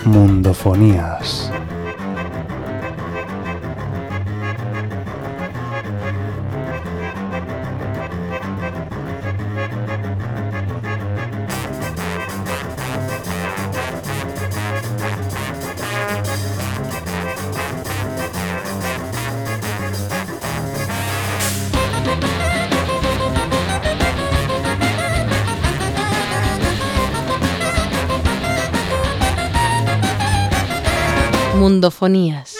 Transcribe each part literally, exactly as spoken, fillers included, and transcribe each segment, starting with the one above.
Mundofonías. Mundofonías.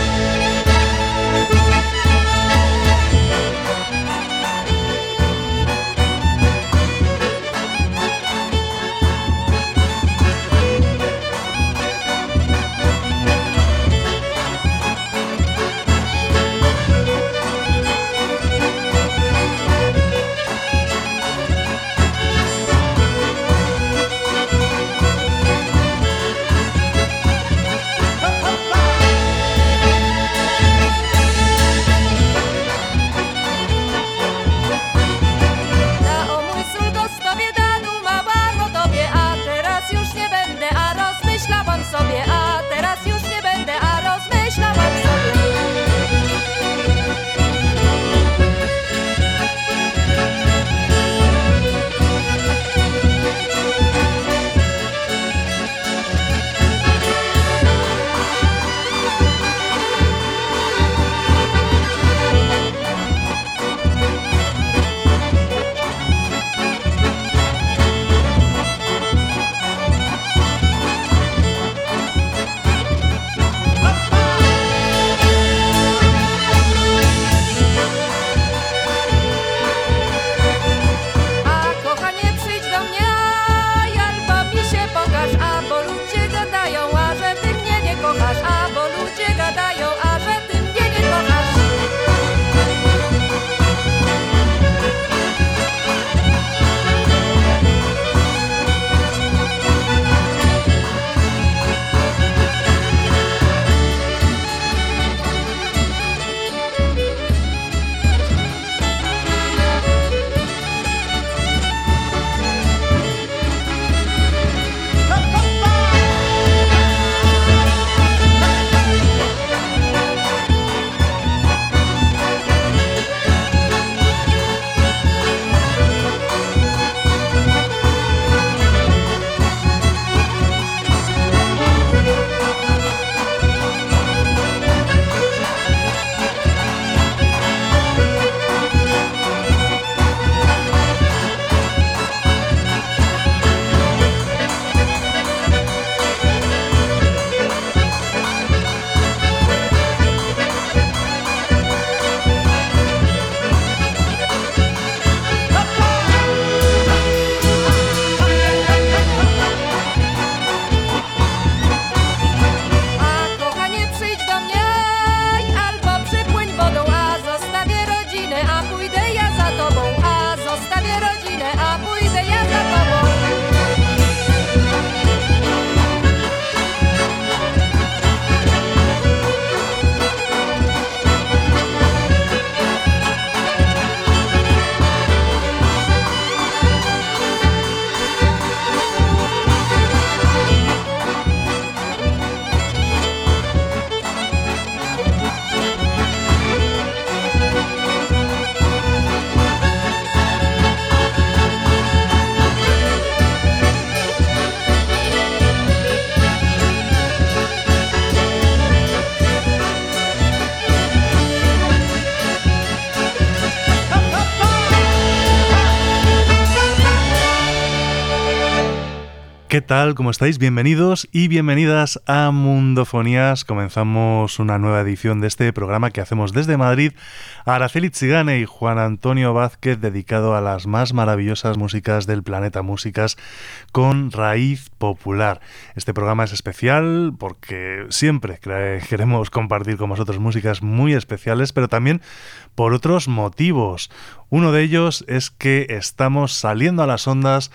¿Qué tal? ¿Cómo estáis? Bienvenidos y bienvenidas a Mundofonías. Comenzamos una nueva edición de este programa que hacemos desde Madrid. Araceli Tzigane y Juan Antonio Vázquez, dedicado a las más maravillosas músicas del planeta, músicas con raíz popular. Este programa es especial porque siempre queremos compartir con vosotros músicas muy especiales, pero también por otros motivos. Uno de ellos es que estamos saliendo a las ondas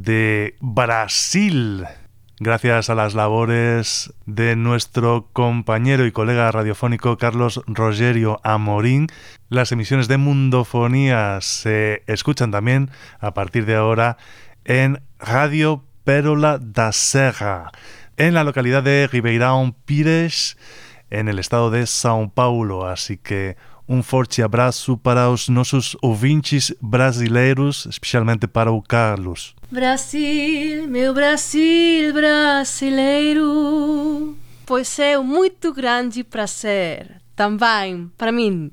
de Brasil, gracias a las labores de nuestro compañero y colega radiofónico Carlos Rogerio Amorín. Las emisiones de Mundofonías se escuchan también a partir de ahora en Radio Pérola da Serra, en la localidad de Ribeirão Pires, en el estado de São Paulo. Así que um forte abraço para os nossos ouvintes brasileiros, especialmente para o Carlos. Brasil, meu Brasil brasileiro, pois é muito grande prazer também para mim.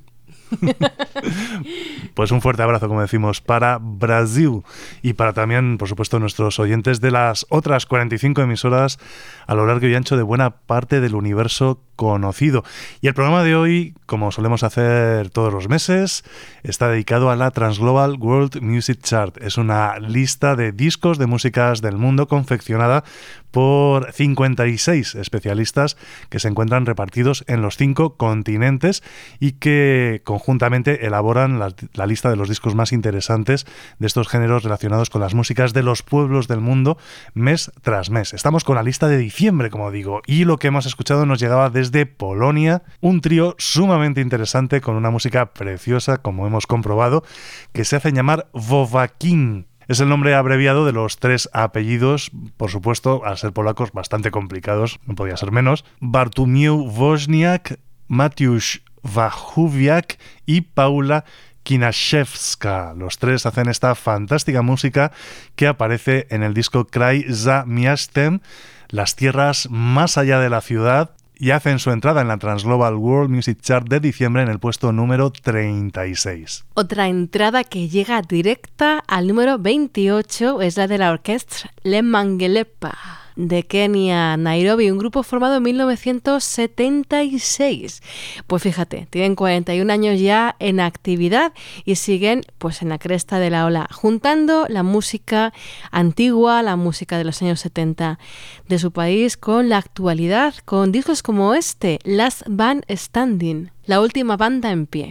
Pues un fuerte abrazo, como decimos, para Brasil y para también, por supuesto, nuestros oyentes de las otras cuarenta y cinco emisoras a lo largo y ancho de buena parte del universo conocido. Y el programa de hoy, como solemos hacer todos los meses, está dedicado a la Transglobal World Music Chart. Es una lista de discos de músicas del mundo confeccionada por cincuenta y seis especialistas que se encuentran repartidos en los cinco continentes y que conjuntamente elaboran la, la lista de los discos más interesantes de estos géneros relacionados con las músicas de los pueblos del mundo mes tras mes. Estamos con la lista de diciembre, como digo, y lo que hemos escuchado nos llegaba desde Polonia, un trío sumamente interesante con una música preciosa, como hemos comprobado, que se hacen llamar Wowakin. Es el nombre abreviado de los tres apellidos, por supuesto, al ser polacos, bastante complicados, no podía ser menos. Bartłomiej Woźniak, Mateusz Wachowiak y Paula Kinaszewska. Los tres hacen esta fantástica música que aparece en el disco Kraj za Miastem, las tierras más allá de la ciudad, y hacen su entrada en la Transglobal World Music Chart de diciembre en el puesto número treinta y seis. Otra entrada que llega directa al número veintiocho es la de la orquesta Lemangelepa de Kenia, Nairobi, un grupo formado en mil novecientos setenta y seis. Pues fíjate, tienen cuarenta y un años ya en actividad y siguen pues en la cresta de la ola, juntando la música antigua, la música de los años setenta de su país con la actualidad, con discos como este, Last Band Standing, la última banda en pie.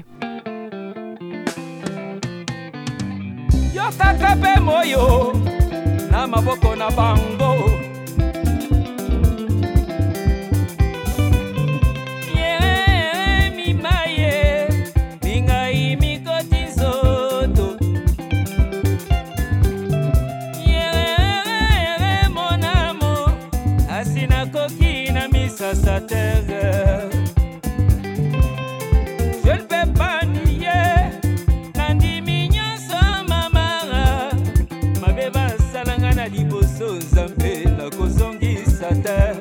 Yo takape moyo na maboko na bango. Sa terre, je ne peux pas nier, nandi mignon sans maman, ma beba salangana liboso zambe la kozongi sa terre.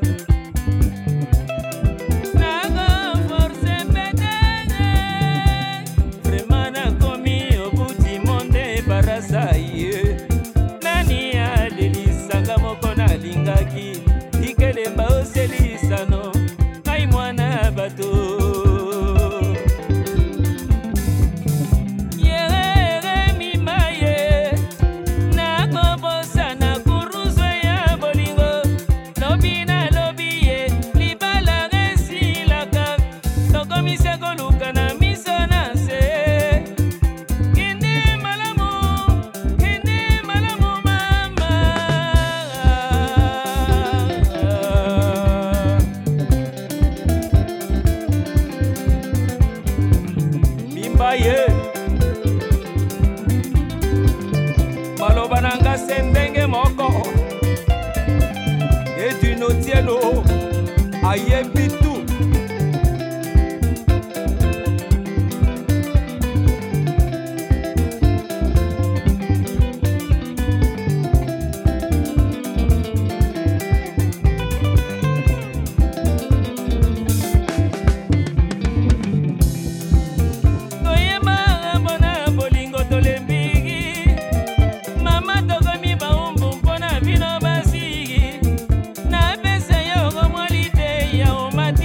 Nago force pédale, vraiment na komi au bout du monde barasaye, nani a delisanga moko na lingaki, ikelemba oselisano. Mama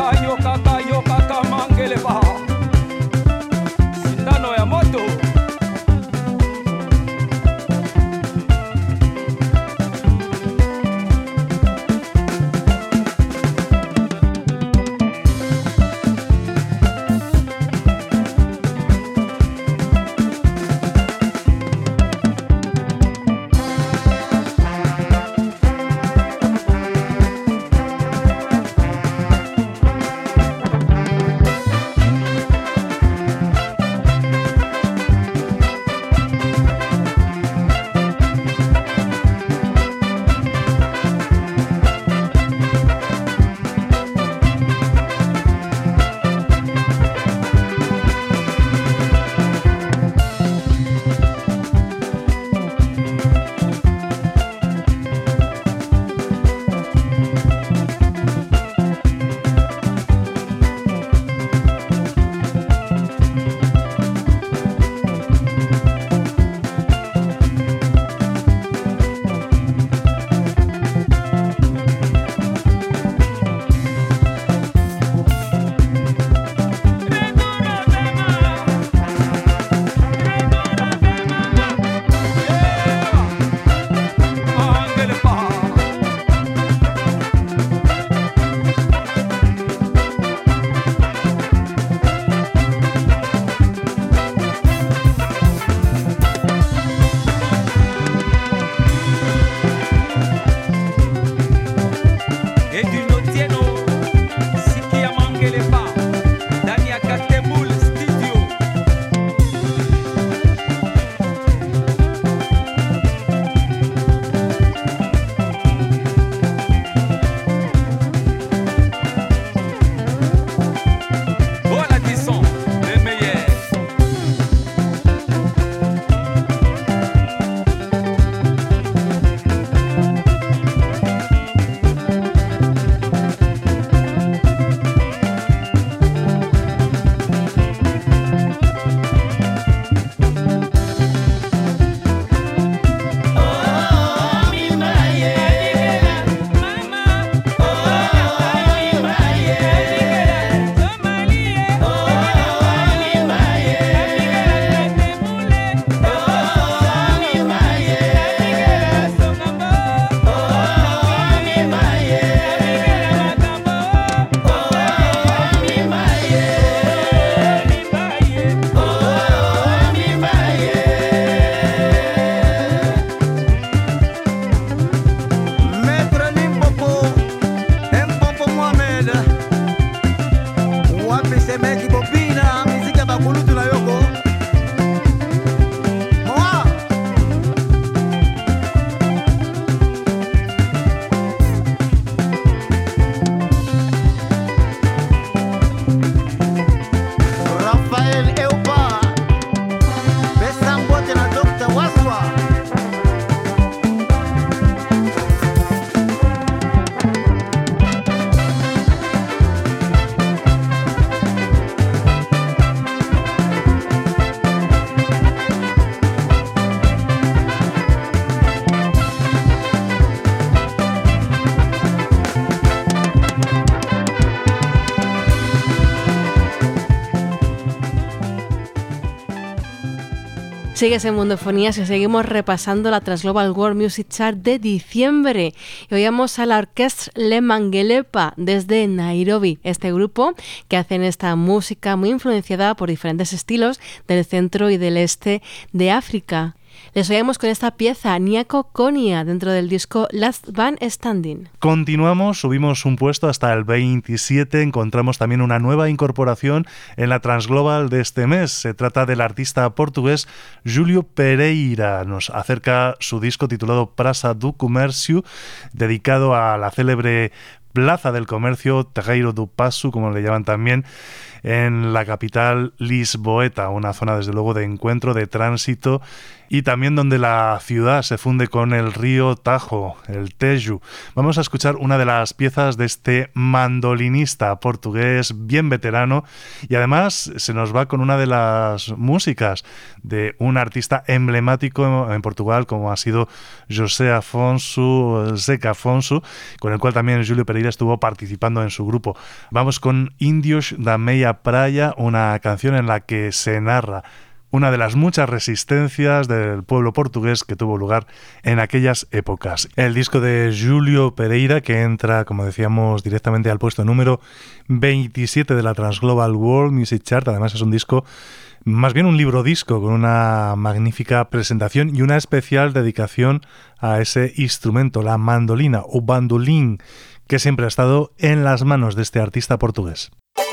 kayo kakayo kakamangele ba sindano ya moto Sigues en Mundofonías y seguimos repasando la Transglobal World Music Chart de diciembre. Y oíamos a la Orquestra Le Mangelepa desde Nairobi, este grupo que hacen esta música muy influenciada por diferentes estilos del centro y del este de África. Les oímos con esta pieza, Nyako Konia, dentro del disco Last Band Standing. Continuamos, subimos un puesto hasta el veintisiete, encontramos también una nueva incorporación en la Transglobal de este mes. Se trata del artista portugués Júlio Pereira. Nos acerca su disco titulado Praça do Comércio, dedicado a la célebre Plaza del Comercio, Terreiro do Passo, como le llaman también, en la capital lisboeta, una zona desde luego de encuentro, de tránsito y también donde la ciudad se funde con el río Tajo, el Tejo. Vamos a escuchar una de las piezas de este mandolinista portugués bien veterano y además se nos va con una de las músicas de un artista emblemático en Portugal como ha sido José Afonso, Zeca Afonso, con el cual también Júlio Pereira estuvo participando en su grupo. Vamos con Indios da Meia Praia, una canción en la que se narra una de las muchas resistencias del pueblo portugués que tuvo lugar en aquellas épocas. El disco de Júlio Pereira, que entra, como decíamos, directamente al puesto número veintisiete de la Transglobal World Music Chart. Además es un disco, más bien un libro disco, con una magnífica presentación y una especial dedicación a ese instrumento, la mandolina o bandolín, que siempre ha estado en las manos de este artista portugués.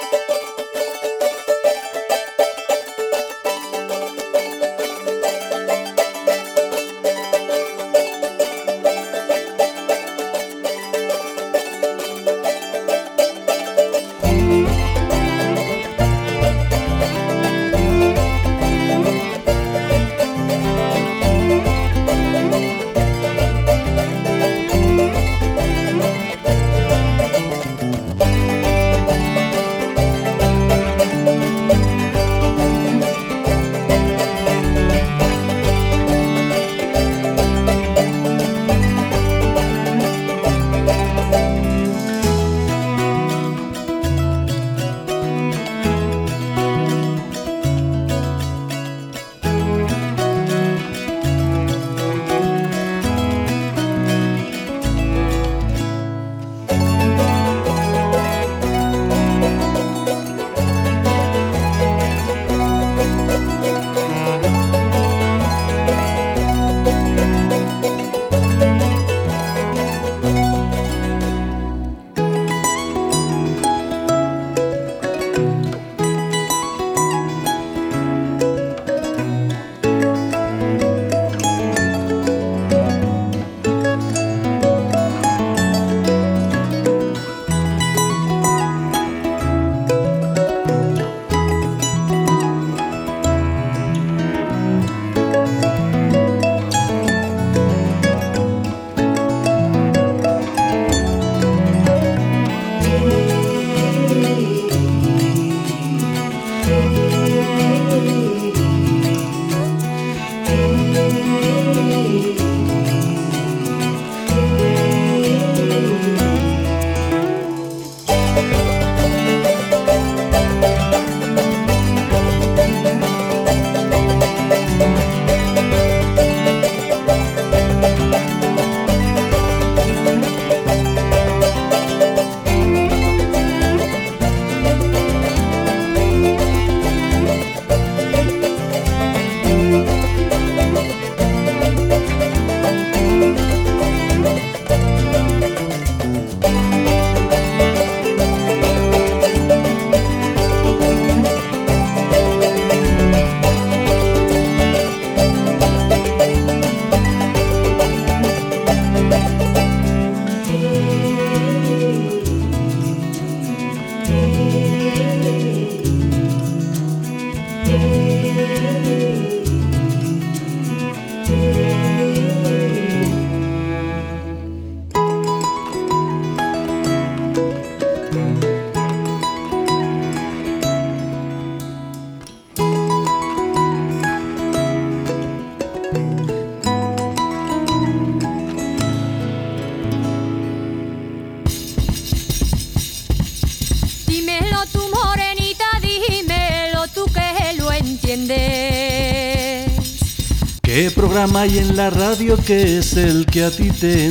¿Qué programa hay en la radio que es el que a ti te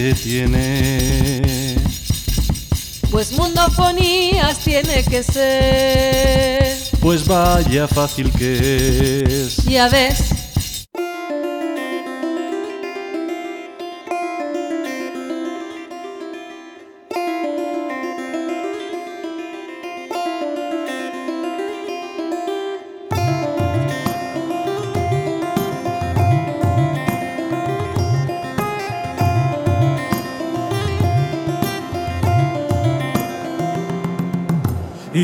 entretiene? Pues Mundofonías tiene que ser. Pues vaya fácil que es. Ya ves.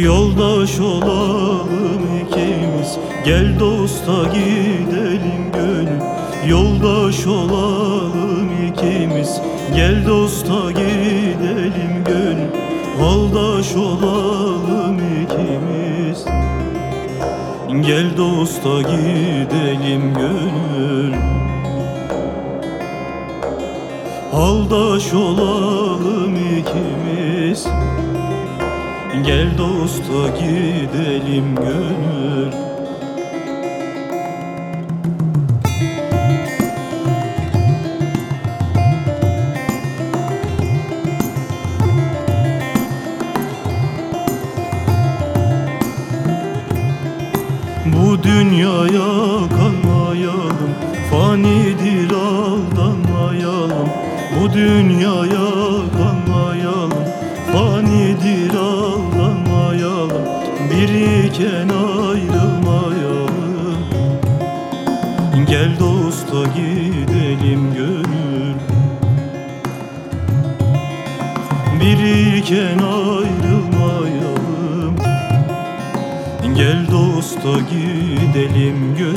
Yoldaş olalım ikimiz, gel dosta gidelim gönül. Yoldaş olalım ikimiz, gel dosta gidelim gönül. Haldaş olalım ikimiz, gel dosta gidelim gönül. Haldaş olalım ikimiz, gel dosta gidelim gönül. Bu dünyaya kanmayalım, fanidir aldanmayalım. Bu dünyaya kanmayalım, fanidir aldanmayalım. Biriken ayrılmayalım, gel dosta gidelim gönül. Biriken ayrılmayalım, gel dosta gidelim gönül.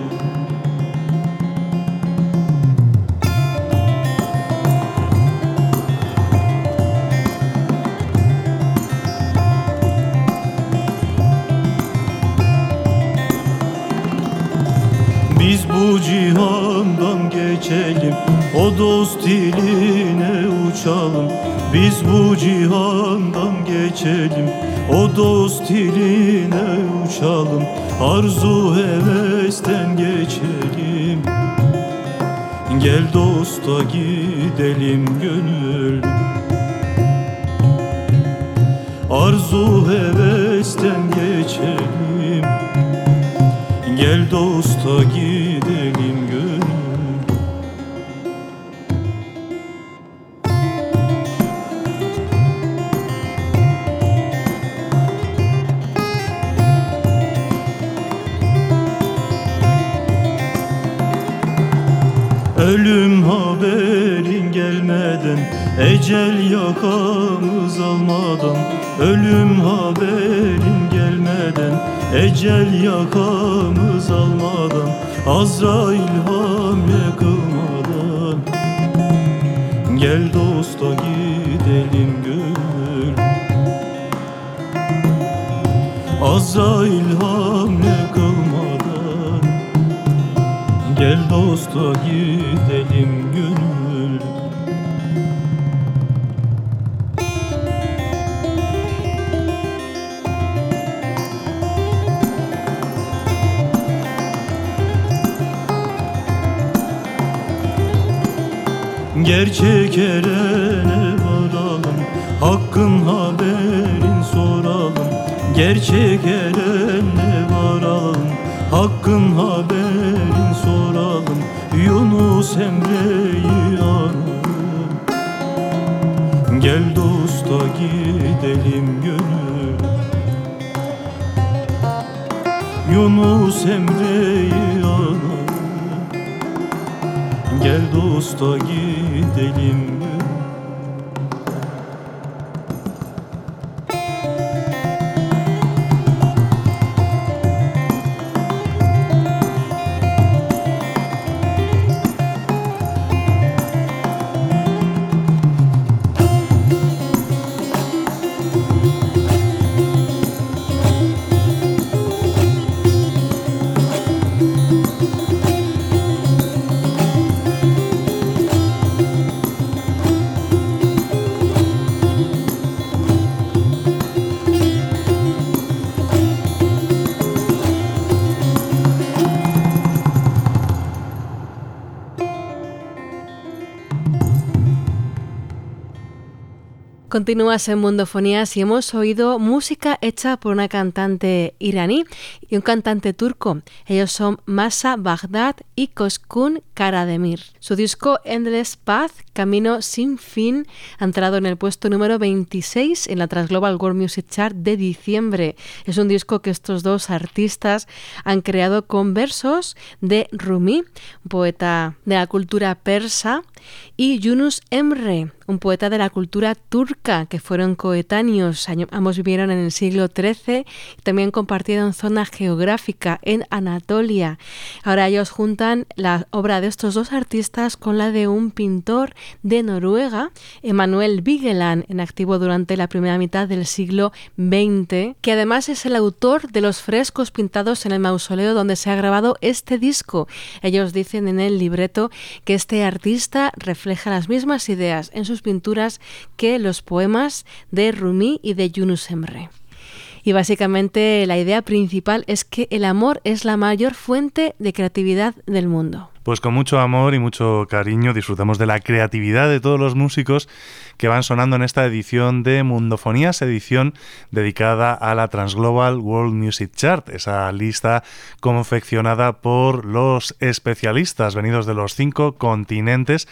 Biz bu cihandan geçelim, o dost diline uçalım. Biz bu cihandan geçelim, o dost diline uçalım. Arzu hevesten geçelim, gel dosta gidelim gönül. Arzu hevesten geçelim, gel dosta gidelim gönül. Ölüm haberin gelmeden, ecel yakamız almadan. Ölüm haberin gelmeden, ecel yakamız almadan. Azrail hamle kılmadan, gel dosta gidelim gönül. Azrail hamle kılmadan, gel dosta gidelim gönül. Gerçek erene varalım, hakkın haberin soralım. Gerçek erene varalım, hakkın haberin soralım. Yunus Emre'yi analım, gel dosta gidelim gönül. Yunus Emre'yi analım, gel dosta gidelim gönül. Continúas en Mundofonías y hemos oído música hecha por una cantante iraní y un cantante turco. Ellos son Masa Baghdad y Coşkun Karademir. Su disco Endless Path, Camino sin fin, ha entrado en el puesto número veintiséis en la Transglobal World Music Chart de diciembre. Es un disco que estos dos artistas han creado con versos de Rumi, un poeta de la cultura persa, y Yunus Emre, un poeta de la cultura turca, que fueron coetáneos, ambos vivieron en el siglo trece y también compartieron zona geográfica en Anatolia. Ahora ellos juntan la obra de estos dos artistas con la de un pintor de Noruega, Emanuel Vigeland, en activo durante la primera mitad del siglo veinte, que además es el autor de los frescos pintados en el mausoleo donde se ha grabado este disco. Ellos dicen en el libreto que este artista refleja las mismas ideas en sus pinturas que los poemas de Rumi y de Yunus Emre. Y básicamente la idea principal es que el amor es la mayor fuente de creatividad del mundo. Pues con mucho amor y mucho cariño disfrutamos de la creatividad de todos los músicos que van sonando en esta edición de Mundofonías, edición dedicada a la Transglobal World Music Chart, esa lista confeccionada por los especialistas venidos de los cinco continentes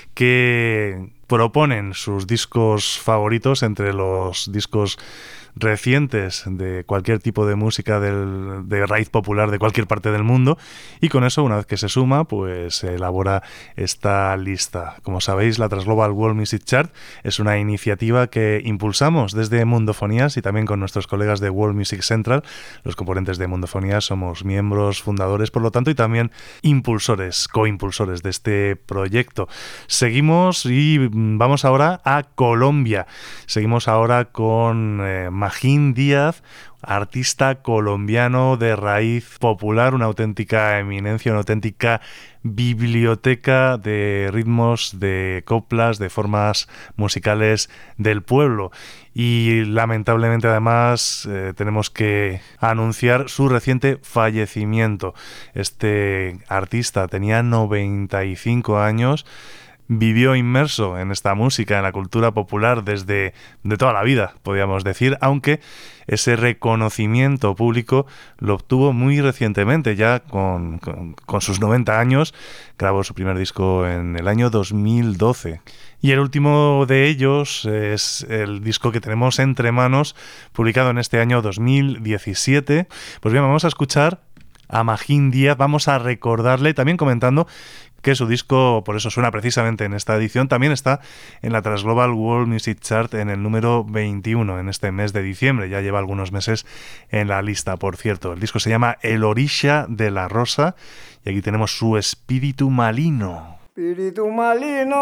que proponen sus discos favoritos entre los discos recientes de cualquier tipo de música del, de raíz popular de cualquier parte del mundo, y con eso, una vez que se suma, pues se elabora esta lista. Como sabéis, la Transglobal World Music Chart es una iniciativa que impulsamos desde Mundofonías y también con nuestros colegas de World Music Central. Los componentes de Mundofonías somos miembros fundadores, por lo tanto, y también impulsores, coimpulsores de este proyecto. Seguimos y vamos ahora a Colombia. Seguimos ahora con eh, Magín Díaz, artista colombiano de raíz popular, una auténtica eminencia, una auténtica biblioteca de ritmos, de coplas, de formas musicales del pueblo. Y lamentablemente además eh, tenemos que anunciar su reciente fallecimiento. Este artista tenía noventa y cinco años. Vivió inmerso en esta música, en la cultura popular desde de toda la vida, podríamos decir, aunque ese reconocimiento público lo obtuvo muy recientemente, ya con, con, con sus noventa años. Grabó su primer disco en el año dos mil doce. Y el último de ellos es el disco que tenemos entre manos, publicado en este año dos mil diecisiete. Pues bien, vamos a escuchar a Magín Díaz, vamos a recordarle, también comentando que su disco, por eso suena precisamente en esta edición, también está en la Transglobal World Music Chart en el número veintiuno, en este mes de diciembre. Ya lleva algunos meses en la lista, por cierto. El disco se llama El Orisha de la Rosa y aquí tenemos su Espíritu Malino. Espíritu Malino,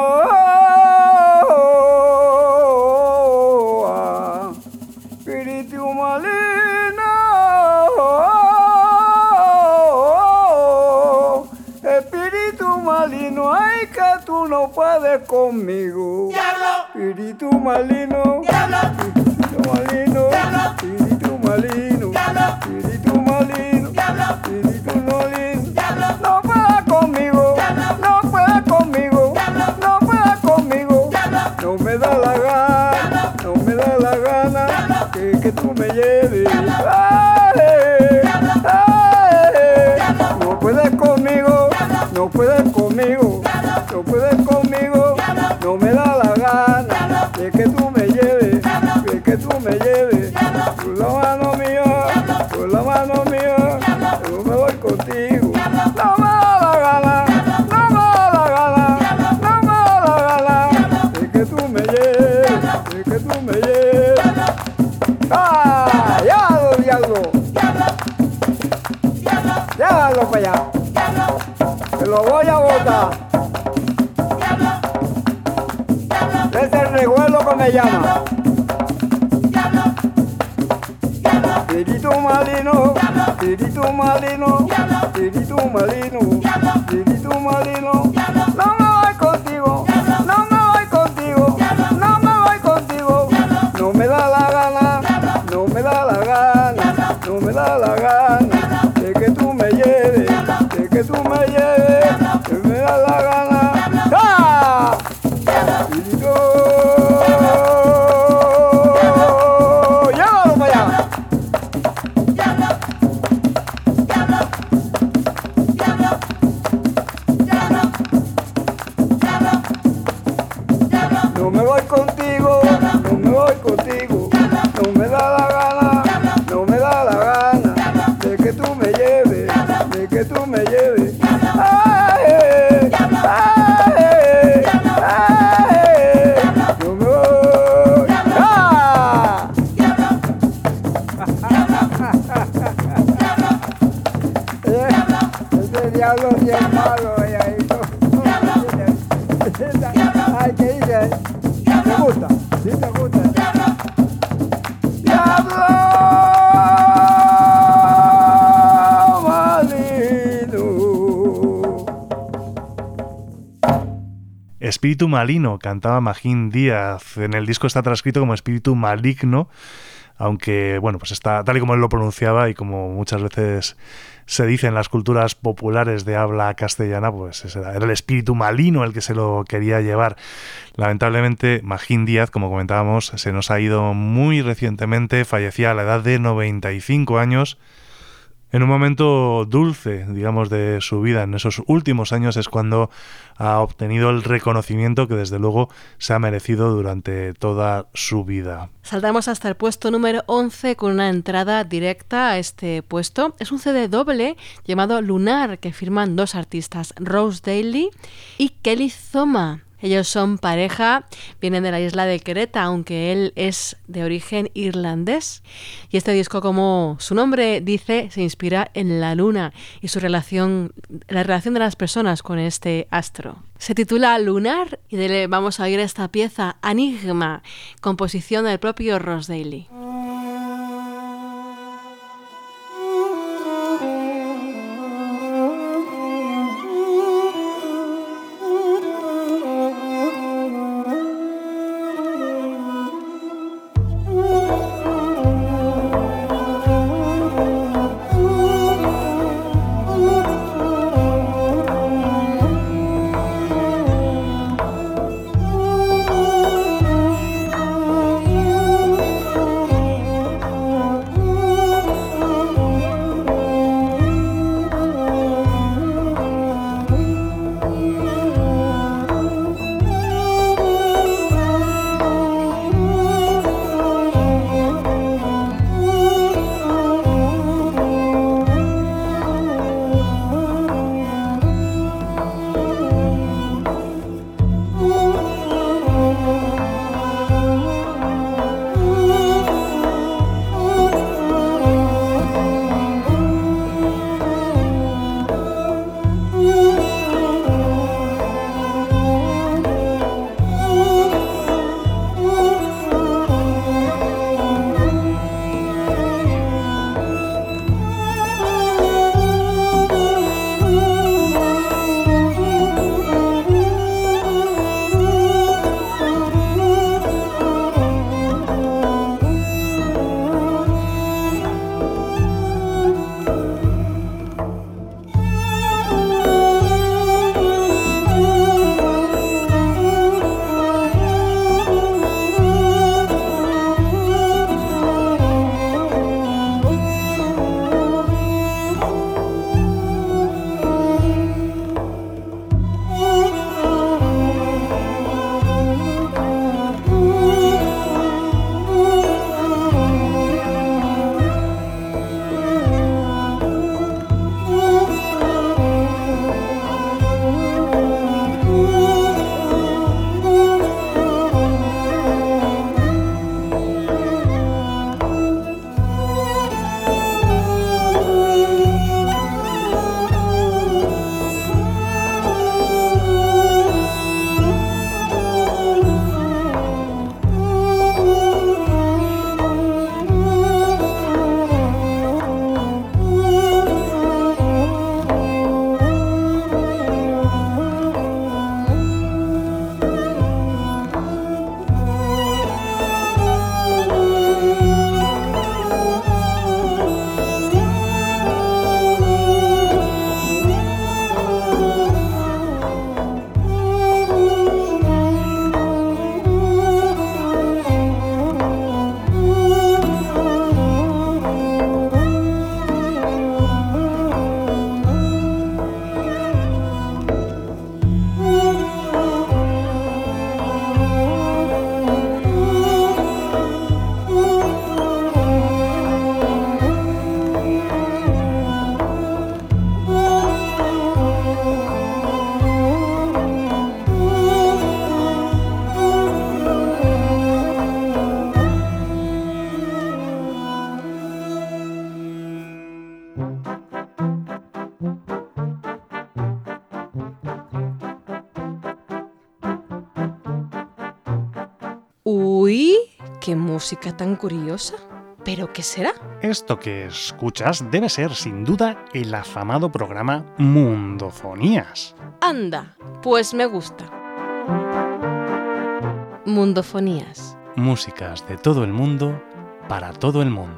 Espíritu Malino, Espíritu Malino, ay que tú no puedes conmigo. Diablo. Espíritu Malino, Diablo. Espíritu Malino, Diablo. Espíritu Malino, Diablo. Espíritu Malino, Diablo. Espíritu Malino, Diablo. No puedes conmigo, Diablo. No puedes conmigo, Diablo. No puedes conmigo, Diablo. No me da la gana, Diablo. No me da la gana, Diablo. Que, que tú me lleves. Ay, ay, no puedes conmigo. No puedes conmigo, no puedes conmigo, no me da la gana de que tú me lleves, de que tú me lleves, por la mano mía, por la mano mía, yo me voy contigo, no me da la gana, no me da la gana, no me da la gana de que tú me lleves, de que tú me lleves. ¡Ah! ¡Llévalo, diablo! ¡Llévalo para allá! ¡Te lo voy a botar! Es el revuelo que me llama. Espíritu Malino, Espíritu Malino, Espíritu Malino, Espíritu Malino. No me voy contigo, no me voy contigo, no me voy contigo. No me da la gana, no me da la gana, no me da la gana de que tú me lleves, de que tú me lleves, que me da la gana. ¡Ah! Espíritu, llévalo para allá. No me voy contigo, no me voy contigo, no me da la gana, no me da la gana de que tú me lleves, de que tú me lleves. diablo bien malo, ay, ay, no. Ay, ¿qué dice? ¿Te gusta? ¿Sí te gusta? ¡Diablo maligno! Espíritu maligno, cantaba Magín Díaz. En el disco está transcrito como espíritu maligno, aunque, bueno, pues está tal y como él lo pronunciaba y como muchas veces se dice en las culturas populares de habla castellana, pues ese era, era el espíritu maligno el que se lo quería llevar. Lamentablemente, Magín Díaz, como comentábamos, se nos ha ido muy recientemente, fallecía a la edad de noventa y cinco años. En un momento dulce, digamos, de su vida, en esos últimos años es cuando ha obtenido el reconocimiento que desde luego se ha merecido durante toda su vida. Saltamos hasta el puesto número once con una entrada directa a este puesto. Es un C D doble llamado Lunar que firman dos artistas, Rose Daly y Kelly Thoma. Ellos son pareja, vienen de la isla de Creta, aunque él es de origen irlandés. Y este disco, como su nombre dice, se inspira en la luna y su relación, la relación de las personas con este astro. Se titula Lunar y de él vamos a oír esta pieza, Enigma, composición del propio Rose Daly. Uy, qué música tan curiosa. ¿Pero qué será? Esto que escuchas debe ser, sin duda, el afamado programa Mundofonías. Anda, pues me gusta. Mundofonías. Músicas de todo el mundo, para todo el mundo.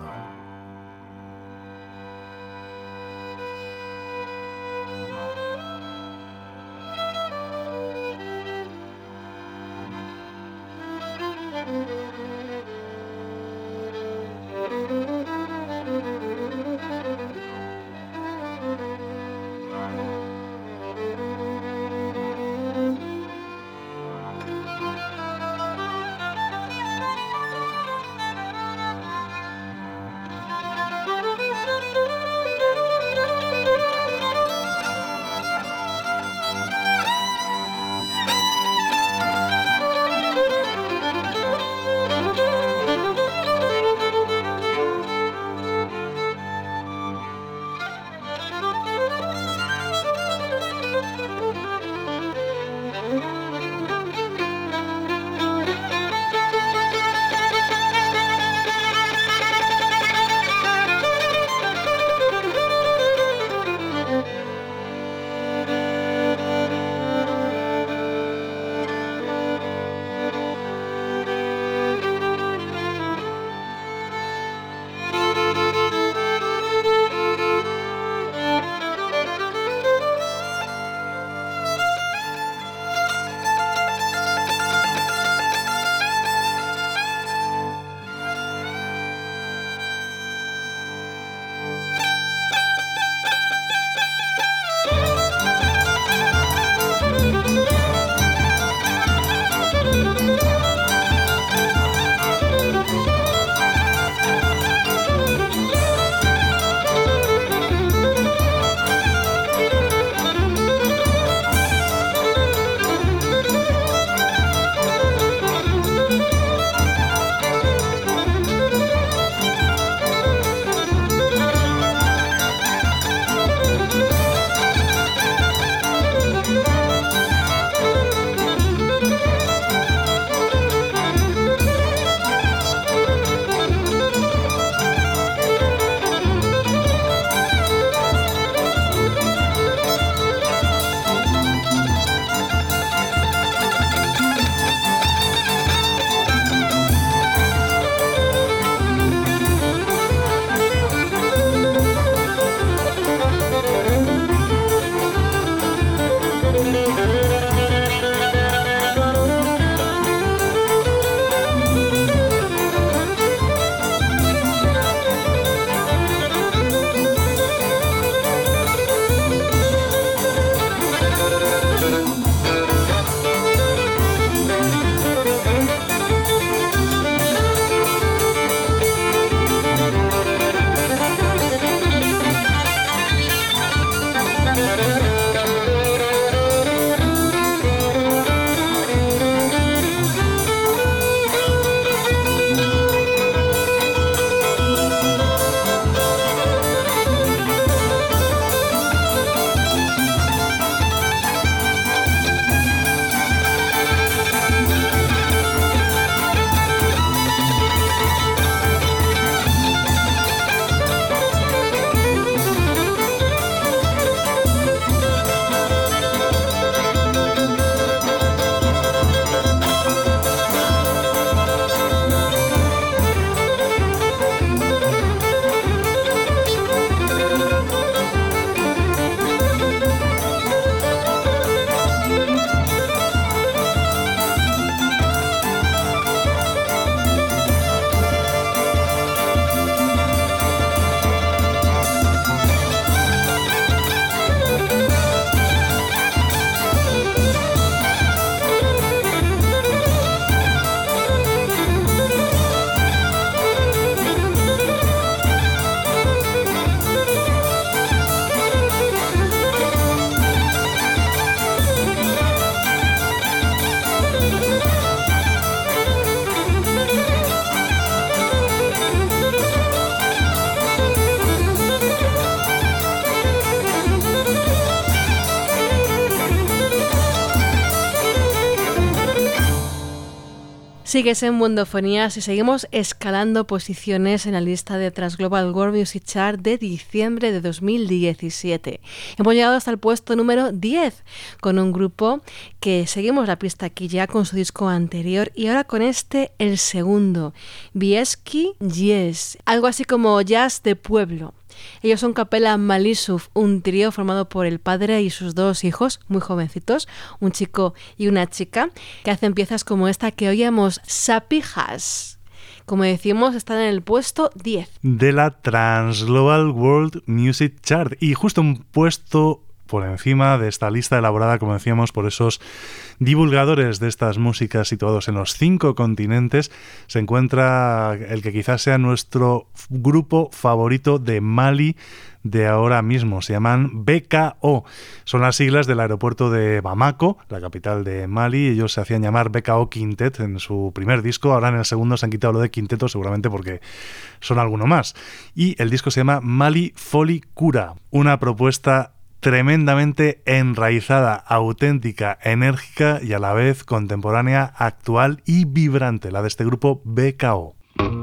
Sigues en Mundofonías y seguimos escalando posiciones en la lista de Trans Global World Music Chart de diciembre de dos mil diecisiete. Hemos llegado hasta el puesto número diez con un grupo que seguimos la pista aquí ya con su disco anterior y ahora con este, el segundo, Bieski Yes, algo así como jazz de pueblo. Ellos son Capella Malisuf, un trío formado por el padre y sus dos hijos, muy jovencitos, un chico y una chica, que hacen piezas como esta que oíamos, Sapijas. Como decimos, están en el puesto diez. De la Trans Global World Music Chart. Y justo un puesto por encima de esta lista elaborada, como decíamos, por esos divulgadores de estas músicas situados en los cinco continentes, se encuentra el que quizás sea nuestro grupo favorito de Mali de ahora mismo. Se llaman B K O. Son las siglas del aeropuerto de Bamako, la capital de Mali. Ellos se hacían llamar B K O Quintet en su primer disco. Ahora en el segundo se han quitado lo de quinteto, seguramente porque son alguno más. Y el disco se llama Mali Foli Kura, una propuesta tremendamente enraizada, auténtica, enérgica y a la vez contemporánea, actual y vibrante, la de este grupo B K O.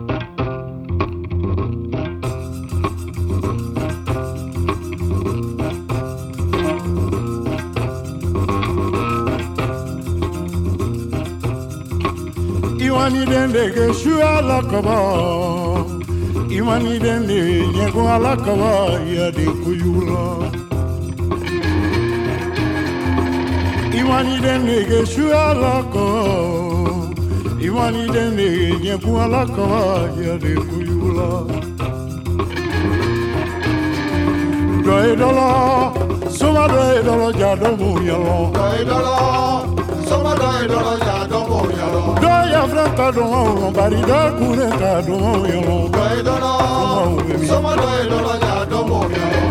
Iwani dende que shua la kaba, Iwani dende nyego ala kaba ya de kuyula. Iwani dende que shua la kaba, Iwani dende nyego ala kaba ya de kuyula. Doe dola, soma doe dola ya do muyalo. Doe dola, soma doe dola ya do muyalo. Doya franta do barida kureta do muyalo. Doe dola, soma doe dola ya do muyalo.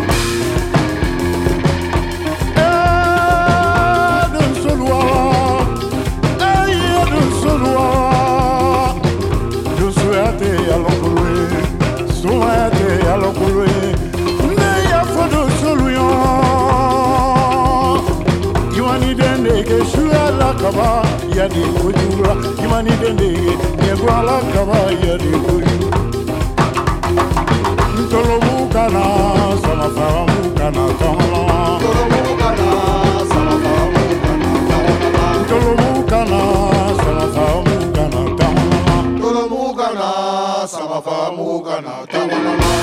Eh, dun solwa, eh, dun solwa. Dun suate alokulu, suate alokulu. Imani dende ke shua la kaba ya di kujura. Imani dende nyegwa la kaba ya di kujura. Ntolo mukana sama fara mukana kamala. Ntolo mukana sama fara mukana kamala. Ntolo mukana sama fara mukana kamala. Ntolo mukana sama fara mukana kamala.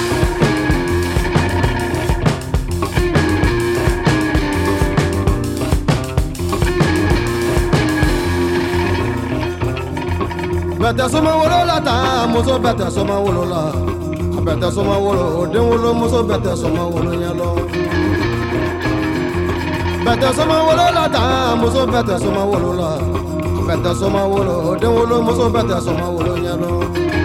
Bata soma wolo la ta muso bata soma wolo la bata soma wolo den wolo muso bata soma wolo nyalo bata soma wolo la ta muso bata soma wolo la bata soma wolo den wolo muso bata soma wolo nyalo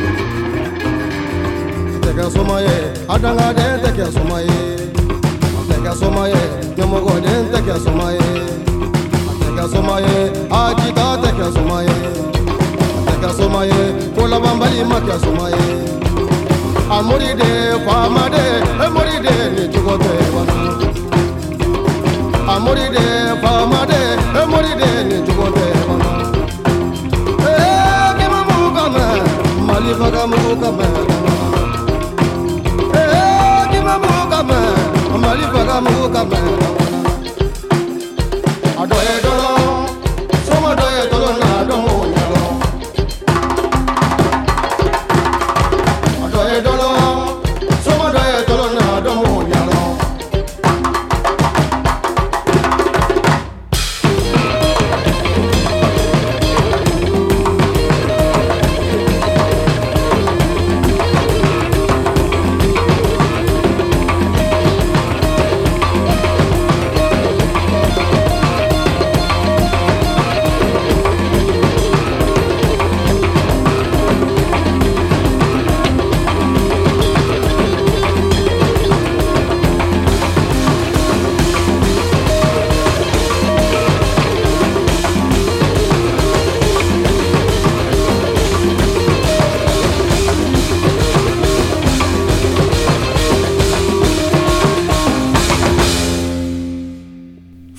teka soma ye adanga de teka soma ye teka soma ye nyomogo de teka soma ye teka soma ye ajita teka soma ye Somaye, Pola Bambali Makia Somaye, Amoride, Famade, Amoride, Nichugote, Amoride, Famade, Amoride, Nichugote, Eh, Kimamukame, Malifagamukamé, Eh, Kimamukame, Malifagamukamé, Adoye Dolo, Somadoye Dolo Nado.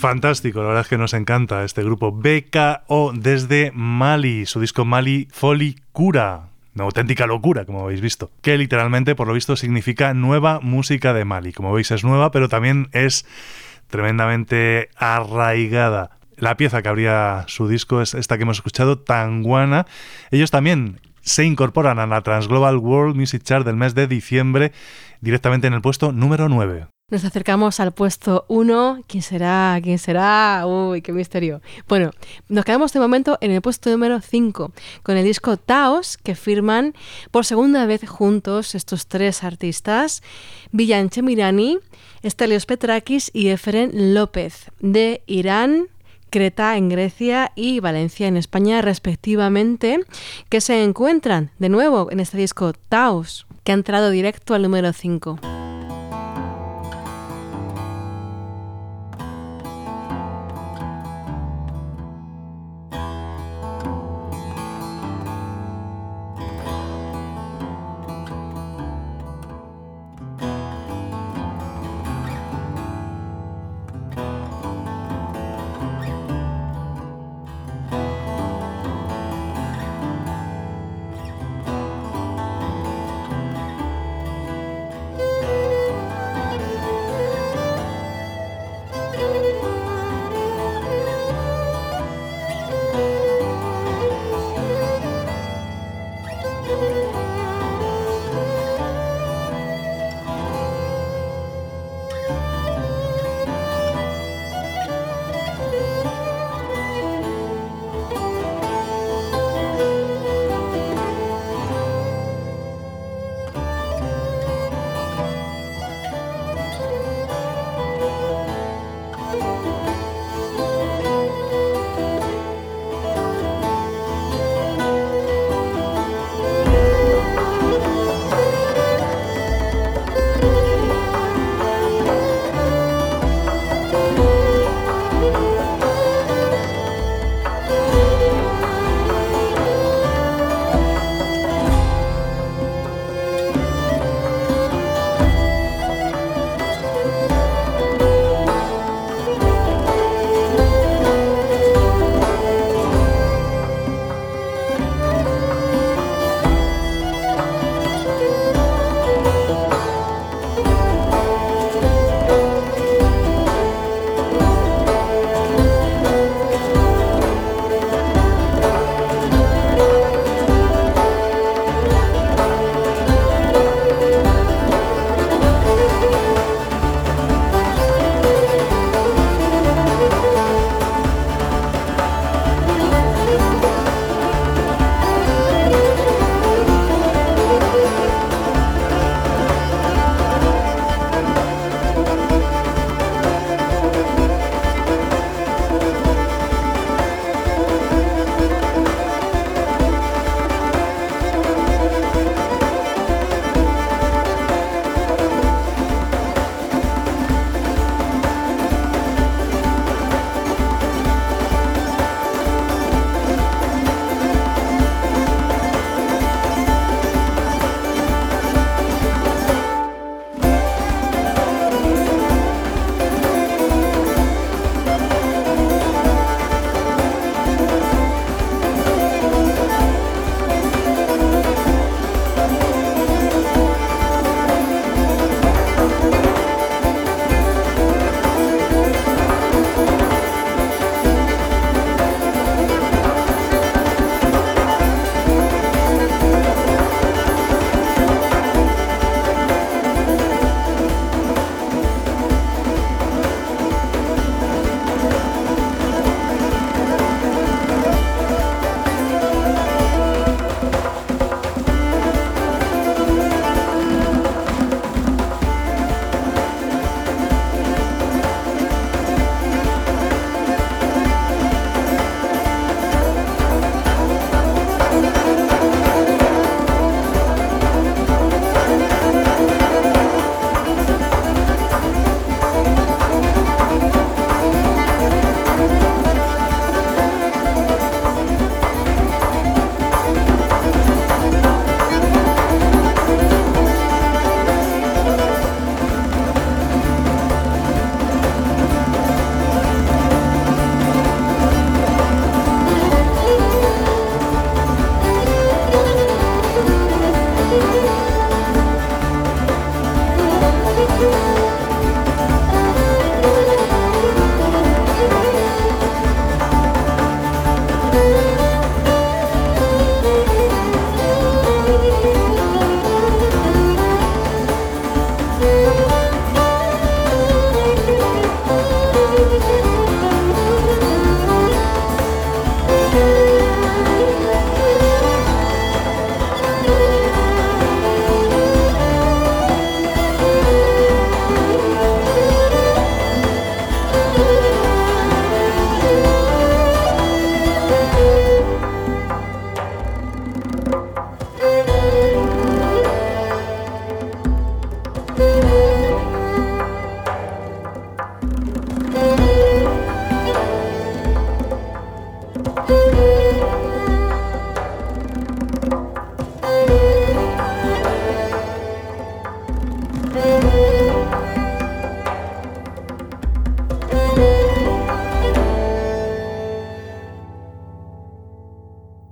Fantástico, la verdad es que nos encanta este grupo B K O desde Mali, su disco Mali Foli Cura. Una auténtica locura, como habéis visto, que literalmente, por lo visto, significa nueva música de Mali. Como veis, es nueva, pero también es tremendamente arraigada. La pieza que abría su disco es esta que hemos escuchado, Tanguana. Ellos también se incorporan a la Transglobal World Music Chart del mes de diciembre, directamente en el puesto número nueve. Nos acercamos al puesto uno. ¿Quién será? ¿Quién será? Uy, qué misterio. Bueno, nos quedamos de momento en el puesto número cinco, con el disco Taos, que firman por segunda vez juntos estos tres artistas, Villan Chemirani, Stelios Petrakis y Efren López, de Irán, Creta en Grecia y Valencia en España respectivamente, que se encuentran de nuevo en este disco Taos, que ha entrado directo al número cinco.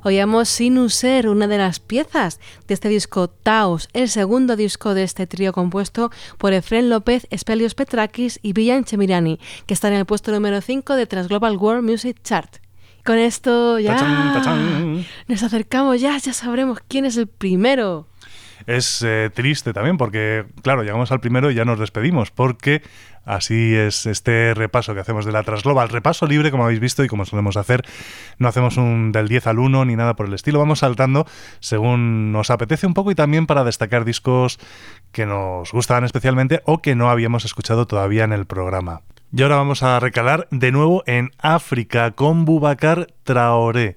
Oíamos Sinuser, una de las piezas de este disco Taos, el segundo disco de este trío compuesto por Efrén López, Espelios Petrakis y Villan Chemirani, que está en el puesto número cinco de Trans Global World Music Chart. Con esto ya ¡Tachán, tachán! Nos acercamos, ya, ya sabremos quién es el primero. Es eh, triste también porque, claro, llegamos al primero y ya nos despedimos, porque así es este repaso que hacemos de la Transglobal. Repaso libre, como habéis visto y como solemos hacer. No hacemos un del diez al uno ni nada por el estilo. Vamos saltando según nos apetece un poco y también para destacar discos que nos gustan especialmente o que no habíamos escuchado todavía en el programa. Y ahora vamos a recalar de nuevo en África con Boubacar Traoré.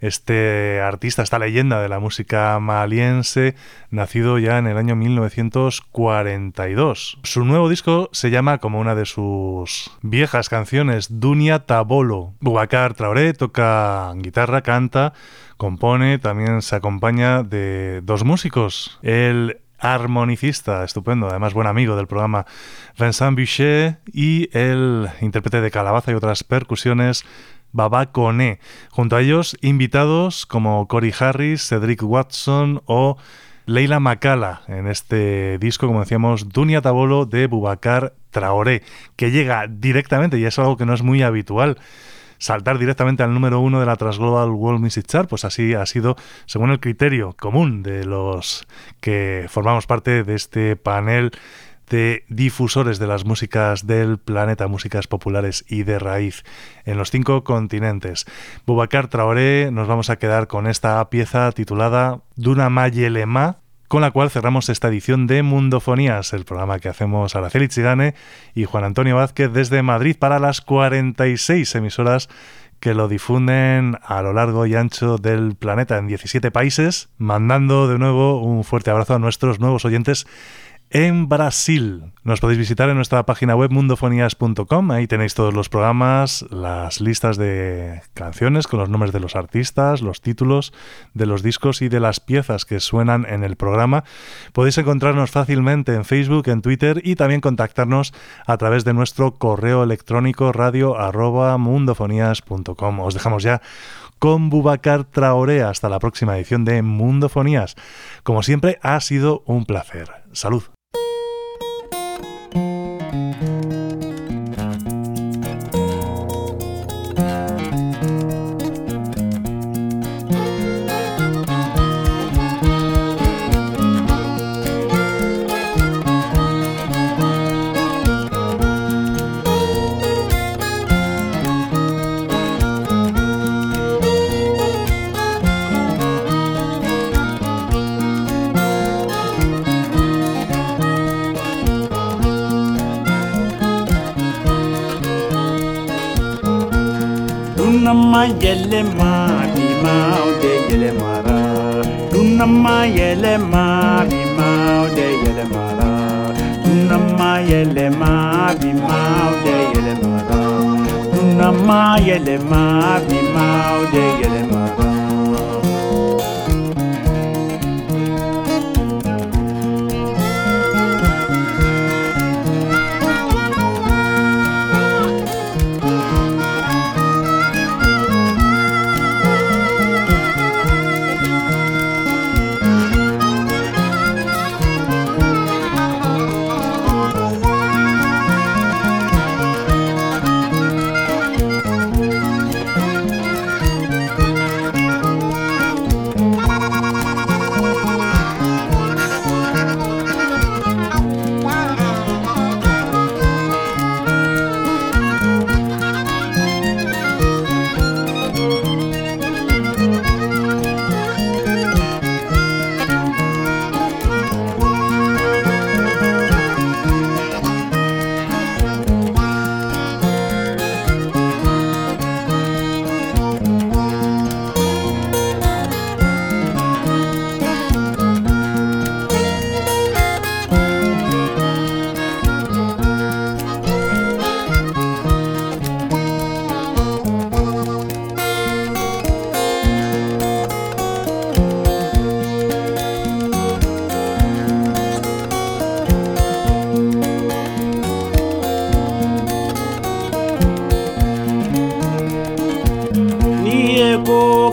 Este artista, esta leyenda de la música maliense, nacido ya en el año mil novecientos cuarenta y dos. Su nuevo disco se llama, como una de sus viejas canciones, Dunia Tabolo. Boubacar Traoré toca guitarra, canta, compone, también se acompaña de dos músicos. El armonicista estupendo, además buen amigo del programa, Vincent Buchet, y el intérprete de calabaza y otras percusiones, Baba Koné. Junto a ellos, invitados como Cory Harris, Cedric Watson o Leila Makala en este disco, como decíamos, Dunia Tabolo de Boubacar Traoré, que llega directamente, y es algo que no es muy habitual, saltar directamente al número uno de la Transglobal World Music Chart. Pues así ha sido según el criterio común de los que formamos parte de este panel de difusores de las músicas del planeta, músicas populares y de raíz en los cinco continentes. Boubacar Traoré, nos vamos a quedar con esta pieza titulada Duna Mayelema, con la cual cerramos esta edición de Mundofonías, el programa que hacemos Araceli Chigane y Juan Antonio Vázquez desde Madrid para las cuarenta y seis emisoras que lo difunden a lo largo y ancho del planeta en diecisiete países, mandando de nuevo un fuerte abrazo a nuestros nuevos oyentes en Brasil. Nos podéis visitar en nuestra página web mundofonías punto com. Ahí tenéis todos los programas, las listas de canciones con los nombres de los artistas, los títulos de los discos y de las piezas que suenan en el programa. Podéis encontrarnos fácilmente en Facebook, en Twitter y también contactarnos a través de nuestro correo electrónico radio arroba mundofonías punto com. Os dejamos ya con Boubacar Traoré. Hasta la próxima edición de Mundofonías. Como siempre, ha sido un placer. Salud. Yelema bima de yelemara Dunama yelema bima de yelemara Dunama yelema bima de yelemara Dunama yelema bima de yelemara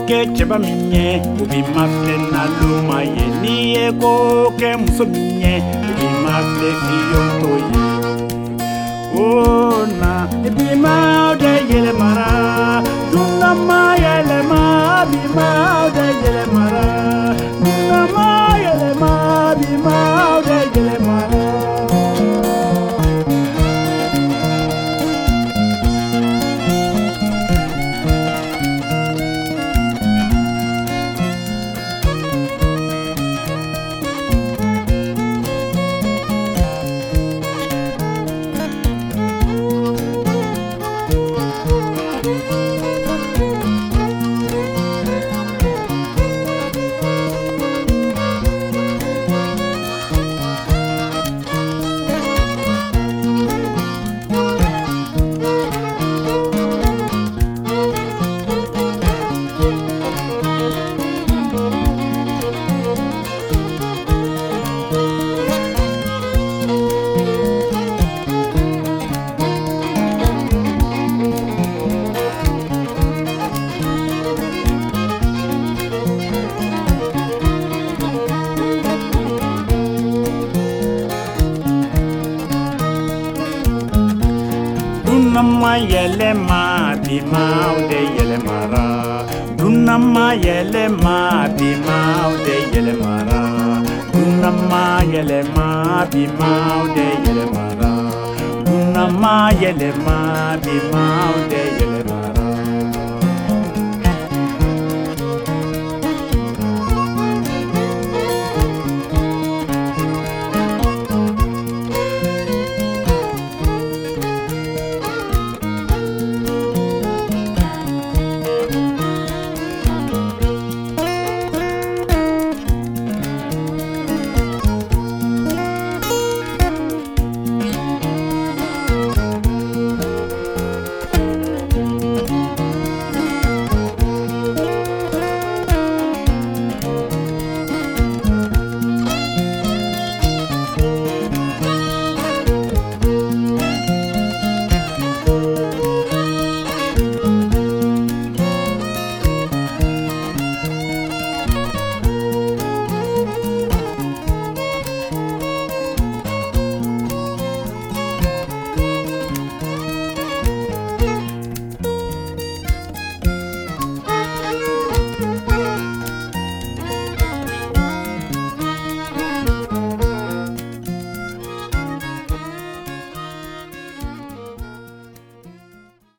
kɛ cɛba min ɲɛ o bi ma filɛ naloma ye n'i ye ko kɛ muso min ɲɛ o bi ma filɛ fiyonto ye o na bi ma de yɛlɛmara dunna ma yɛlɛma bi ma de yɛlɛmara dunna ma yɛlɛma bi ma de yɛlɛmara yɛlɛma bi maaw de yɛlɛmara dunama yɛlɛma bi maaw de yɛlɛmara dunama yɛlɛma bi maaw de yɛlɛmara dunama yɛlɛma bi maaw de yɛlɛmara